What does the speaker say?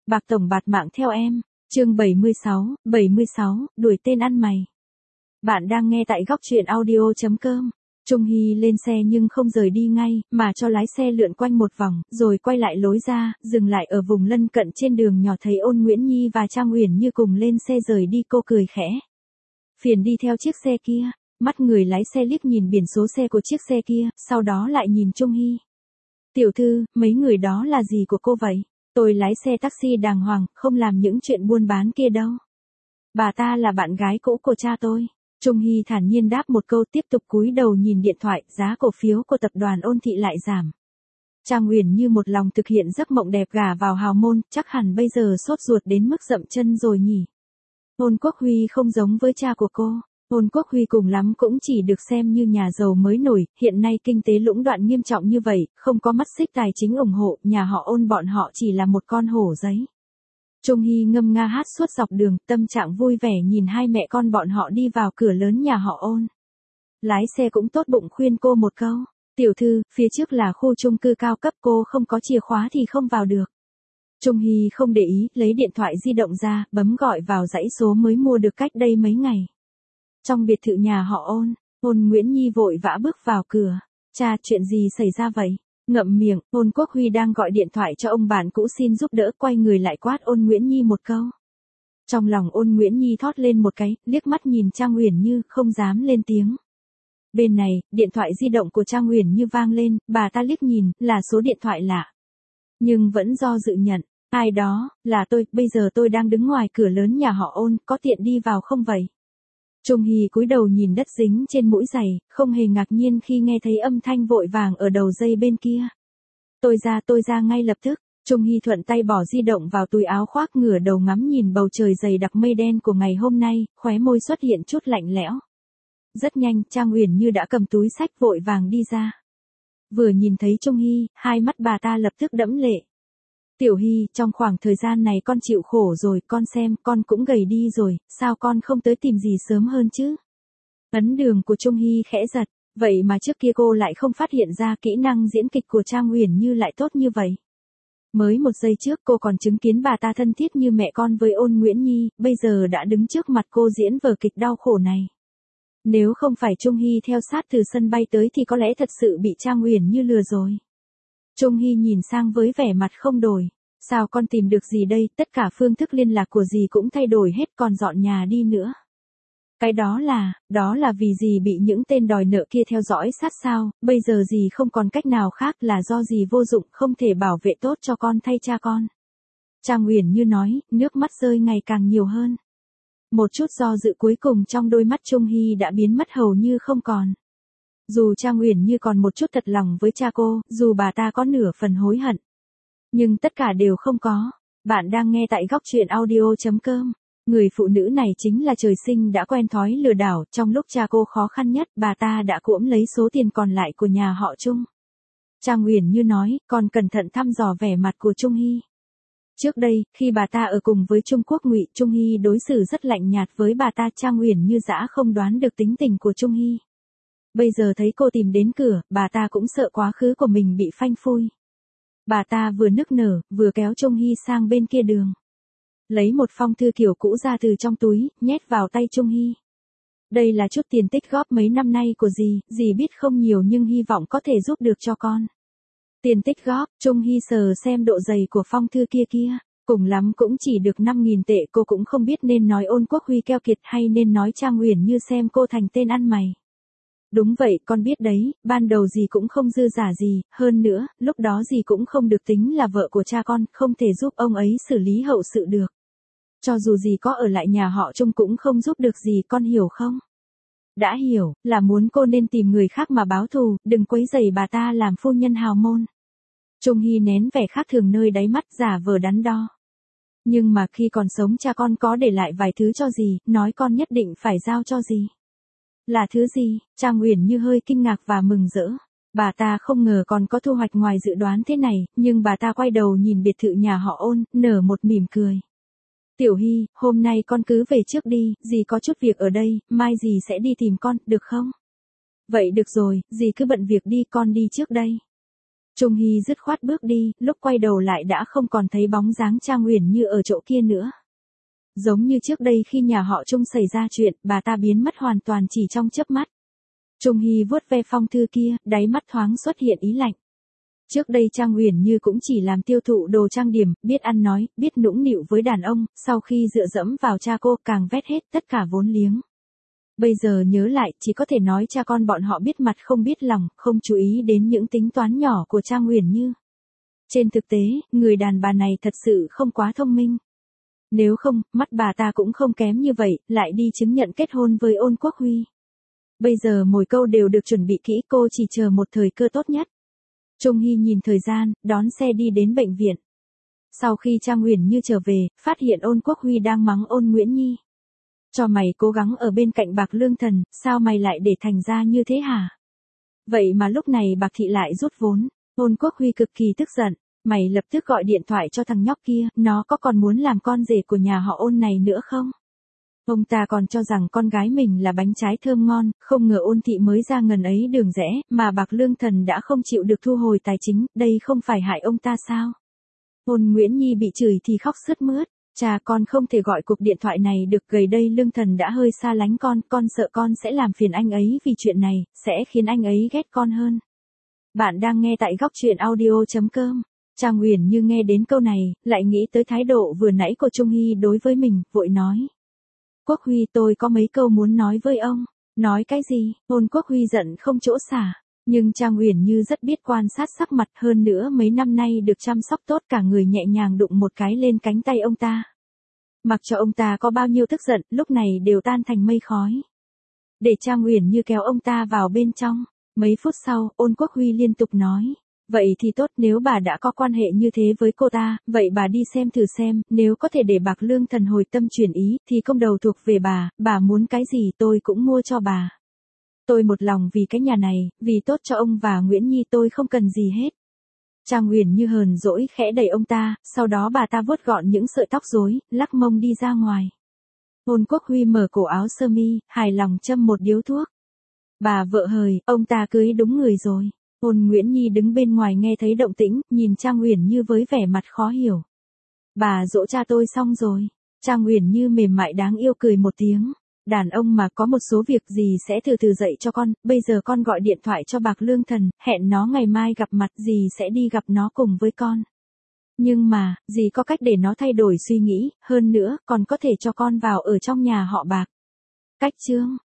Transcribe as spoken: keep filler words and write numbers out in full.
Bạc tổng bạt mạng theo em. Chương bảy mươi sáu, bảy mươi sáu, đuổi tên ăn mày. Bạn đang nghe tại góc truyện audio chấm com. Trung Hy lên xe nhưng không rời đi ngay, mà cho lái xe lượn quanh một vòng, rồi quay lại lối ra, dừng lại ở vùng lân cận trên đường nhỏ thấy Ôn Nguyễn Nhi và Trang Uyển Như cùng lên xe rời đi. Cô cười khẽ. Phiền đi theo chiếc xe kia. Mắt người lái xe liếc nhìn biển số xe của chiếc xe kia, sau đó lại nhìn Trung Hy. Tiểu thư, mấy người đó là gì của cô vậy? Tôi lái xe taxi đàng hoàng, không làm những chuyện buôn bán kia đâu. Bà ta là bạn gái cũ của cha tôi. Trung Hy thản nhiên đáp một câu, tiếp tục cúi đầu nhìn điện thoại. Giá cổ phiếu của tập đoàn Ôn Thị lại giảm. Trang Uyển Như một lòng thực hiện giấc mộng đẹp gả vào hào môn, chắc hẳn bây giờ sốt ruột đến mức dậm chân rồi nhỉ. Ôn Quốc Huy không giống với cha của cô. Ôn Quốc Huy cùng lắm cũng chỉ được xem như nhà giàu mới nổi, hiện nay kinh tế lũng đoạn nghiêm trọng như vậy, không có mắt xích tài chính ủng hộ, nhà họ Ôn bọn họ chỉ là một con hổ giấy. Trung Hy ngâm nga hát suốt dọc đường, tâm trạng vui vẻ nhìn hai mẹ con bọn họ đi vào cửa lớn nhà họ Ôn. Lái xe cũng tốt bụng khuyên cô một câu, tiểu thư, phía trước là khu chung cư cao cấp, cô không có chìa khóa thì không vào được. Trung Hy không để ý, lấy điện thoại di động ra, bấm gọi vào dãy số mới mua được cách đây mấy ngày. Trong biệt thự nhà họ Ôn, Ôn Nguyễn Nhi vội vã bước vào cửa. Cha, chuyện gì xảy ra vậy? Ngậm miệng, Ôn Quốc Huy đang gọi điện thoại cho ông bạn cũ xin giúp đỡ, quay người lại quát Ôn Nguyễn Nhi một câu. Trong lòng Ôn Nguyễn Nhi thót lên một cái, liếc mắt nhìn Trang Uyển Như, không dám lên tiếng. Bên này, điện thoại di động của Trang Uyển Như vang lên, bà ta liếc nhìn, là số điện thoại lạ. Nhưng vẫn do dự nhận, ai đó, là tôi, bây giờ tôi đang đứng ngoài cửa lớn nhà họ Ôn, có tiện đi vào không vậy? Trung Hy cúi đầu nhìn đất dính trên mũi giày, không hề ngạc nhiên khi nghe thấy âm thanh vội vàng ở đầu dây bên kia. Tôi ra tôi ra ngay lập tức. Trung Hy thuận tay bỏ di động vào túi áo khoác, ngửa đầu ngắm nhìn bầu trời dày đặc mây đen của ngày hôm nay, khóe môi xuất hiện chút lạnh lẽo. Rất nhanh, Trang Uyển Như đã cầm túi xách vội vàng đi ra. Vừa nhìn thấy Trung Hy, hai mắt bà ta lập tức đẫm lệ. Tiểu Hy, trong khoảng thời gian này con chịu khổ rồi, con xem, con cũng gầy đi rồi, sao con không tới tìm gì sớm hơn chứ? Ấn đường của Trung Hy khẽ giật, vậy mà trước kia cô lại không phát hiện ra kỹ năng diễn kịch của Trang Uyển Như lại tốt như vậy. Mới một giây trước cô còn chứng kiến bà ta thân thiết như mẹ con với Ôn Nguyễn Nhi, bây giờ đã đứng trước mặt cô diễn vở kịch đau khổ này. Nếu không phải Trung Hy theo sát từ sân bay tới thì có lẽ thật sự bị Trang Uyển Như lừa rồi. Trung Hy nhìn sang với vẻ mặt không đổi. Sao con tìm được gì đây, tất cả phương thức liên lạc của dì cũng thay đổi hết, còn dọn nhà đi nữa. Cái đó là, đó là vì dì bị những tên đòi nợ kia theo dõi sát sao, bây giờ dì không còn cách nào khác, là do dì vô dụng, không thể bảo vệ tốt cho con thay cha con. Trang Uyển Như nói, nước mắt rơi ngày càng nhiều hơn. Một chút do dự cuối cùng trong đôi mắt Trung Hy đã biến mất hầu như không còn. Dù Trang Uyển Như còn một chút thật lòng với cha cô, dù bà ta có nửa phần hối hận, nhưng tất cả đều không có. Bạn đang nghe tại góc truyện audio chấm com. Người phụ nữ này chính là trời sinh đã quen thói lừa đảo, trong lúc cha cô khó khăn nhất, bà ta đã cuỗm lấy số tiền còn lại của nhà họ Trung. Trang Uyển Như nói, còn cẩn thận thăm dò vẻ mặt của Trung Hy. Trước đây, khi bà ta ở cùng với Trung Quốc Ngụy, Trung Hy đối xử rất lạnh nhạt với bà ta. Trang Uyển Như dã không đoán được tính tình của Trung Hy. Bây giờ thấy cô tìm đến cửa, bà ta cũng sợ quá khứ của mình bị phanh phui. Bà ta vừa nức nở, vừa kéo Trung Hy sang bên kia đường. Lấy một phong thư kiểu cũ ra từ trong túi, nhét vào tay Trung Hy. Đây là chút tiền tích góp mấy năm nay của dì, dì biết không nhiều nhưng hy vọng có thể giúp được cho con. Tiền tích góp, Trung Hy sờ xem độ dày của phong thư kia kia, cùng lắm cũng chỉ được năm nghìn tệ, cô cũng không biết nên nói Ôn Quốc Huy keo kiệt hay nên nói Trang Uyển Như xem cô thành tên ăn mày. Đúng vậy, con biết đấy, ban đầu dì cũng không dư giả gì, hơn nữa, lúc đó dì cũng không được tính là vợ của cha con, không thể giúp ông ấy xử lý hậu sự được. Cho dù dì có ở lại nhà họ Trung cũng không giúp được gì, con hiểu không? Đã hiểu, là muốn cô nên tìm người khác mà báo thù, đừng quấy rầy bà ta làm phu nhân hào môn. Trung Hy nén vẻ khác thường nơi đáy mắt, giả vờ đắn đo. Nhưng mà khi còn sống cha con có để lại vài thứ cho dì, nói con nhất định phải giao cho dì. Là thứ gì? Trang Uyển Như hơi kinh ngạc và mừng rỡ. Bà ta không ngờ còn có thu hoạch ngoài dự đoán thế này, nhưng bà ta quay đầu nhìn biệt thự nhà họ Ôn, nở một mỉm cười. Tiểu Hy, hôm nay con cứ về trước đi, dì có chút việc ở đây, mai dì sẽ đi tìm con, được không? Vậy được rồi, dì cứ bận việc đi, con đi trước đây. Trung Hy dứt khoát bước đi, lúc quay đầu lại đã không còn thấy bóng dáng Trang Uyển Như ở chỗ kia nữa. Giống như trước đây khi nhà họ Trung xảy ra chuyện, bà ta biến mất hoàn toàn chỉ trong chớp mắt. Trung Hy vuốt ve phong thư kia, đáy mắt thoáng xuất hiện ý lạnh. Trước đây Trang Uyển Như cũng chỉ làm tiêu thụ đồ trang điểm, biết ăn nói, biết nũng nịu với đàn ông, sau khi dựa dẫm vào cha cô càng vét hết tất cả vốn liếng. Bây giờ nhớ lại, chỉ có thể nói cha con bọn họ biết mặt không biết lòng, không chú ý đến những tính toán nhỏ của Trang Uyển Như. Trên thực tế, người đàn bà này thật sự không quá thông minh. Nếu không, mắt bà ta cũng không kém như vậy, lại đi chứng nhận kết hôn với Ôn Quốc Huy. Bây giờ mỗi câu đều được chuẩn bị kỹ, cô chỉ chờ một thời cơ tốt nhất. Trung Hy nhìn thời gian, đón xe đi đến bệnh viện. Sau khi Trang Uyển Như trở về, phát hiện Ôn Quốc Huy đang mắng Ôn Nguyễn Nhi. Cho mày cố gắng ở bên cạnh Bạc Lương Thần, sao mày lại để thành ra như thế hả? Vậy mà lúc này Bạc Thị lại rút vốn. Ôn Quốc Huy cực kỳ tức giận. Mày lập tức gọi điện thoại cho thằng nhóc kia, nó có còn muốn làm con rể của nhà họ Ôn này nữa không? Ông ta còn cho rằng con gái mình là bánh trái thơm ngon, không ngờ Ôn Thị mới ra ngần ấy đường rẽ, mà Bạc Lương Thần đã không chịu được thu hồi tài chính, đây không phải hại ông ta sao? Ôn Nguyễn Nhi bị chửi thì khóc sướt mướt, cha con không thể gọi cuộc điện thoại này được, gầy đây Lương Thần đã hơi xa lánh con, con sợ con sẽ làm phiền anh ấy vì chuyện này, sẽ khiến anh ấy ghét con hơn. Bạn đang nghe tại góc truyện audio chấm com. Trang Uyển Như nghe đến câu này, lại nghĩ tới thái độ vừa nãy của Trung Hy đối với mình, vội nói. Quốc Huy, tôi có mấy câu muốn nói với ông. Nói cái gì? Ôn Quốc Huy giận không chỗ xả. Nhưng Trang Uyển Như rất biết quan sát sắc mặt, hơn nữa mấy năm nay được chăm sóc tốt, cả người nhẹ nhàng đụng một cái lên cánh tay ông ta. Mặc cho ông ta có bao nhiêu tức giận, lúc này đều tan thành mây khói. Để Trang Uyển Như kéo ông ta vào bên trong. Mấy phút sau, Ôn Quốc Huy liên tục nói. Vậy thì tốt, nếu bà đã có quan hệ như thế với cô ta, vậy bà đi xem thử xem, nếu có thể để Bạc Lương Thần hồi tâm chuyển ý, thì công đầu thuộc về bà, bà muốn cái gì tôi cũng mua cho bà. Tôi một lòng vì cái nhà này, vì tốt cho ông và Nguyễn Nhi, tôi không cần gì hết. Trang Uyển Như hờn dỗi khẽ đẩy ông ta, sau đó bà ta vuốt gọn những sợi tóc rối, lắc mông đi ra ngoài. Ôn Quốc Huy mở cổ áo sơ mi, hài lòng châm một điếu thuốc. Bà vợ hời, ông ta cưới đúng người rồi. Ôn Nguyễn Nhi đứng bên ngoài nghe thấy động tĩnh, nhìn Trang Uyển Như với vẻ mặt khó hiểu. Bà dỗ cha tôi xong rồi. Trang Uyển Như mềm mại đáng yêu cười một tiếng. Đàn ông mà có một số việc gì sẽ từ từ dạy cho con, bây giờ con gọi điện thoại cho Bạc Lương Thần, hẹn nó ngày mai gặp mặt, dì sẽ đi gặp nó cùng với con. Nhưng mà, dì có cách để nó thay đổi suy nghĩ, hơn nữa, còn có thể cho con vào ở trong nhà họ Bạc. Cách chương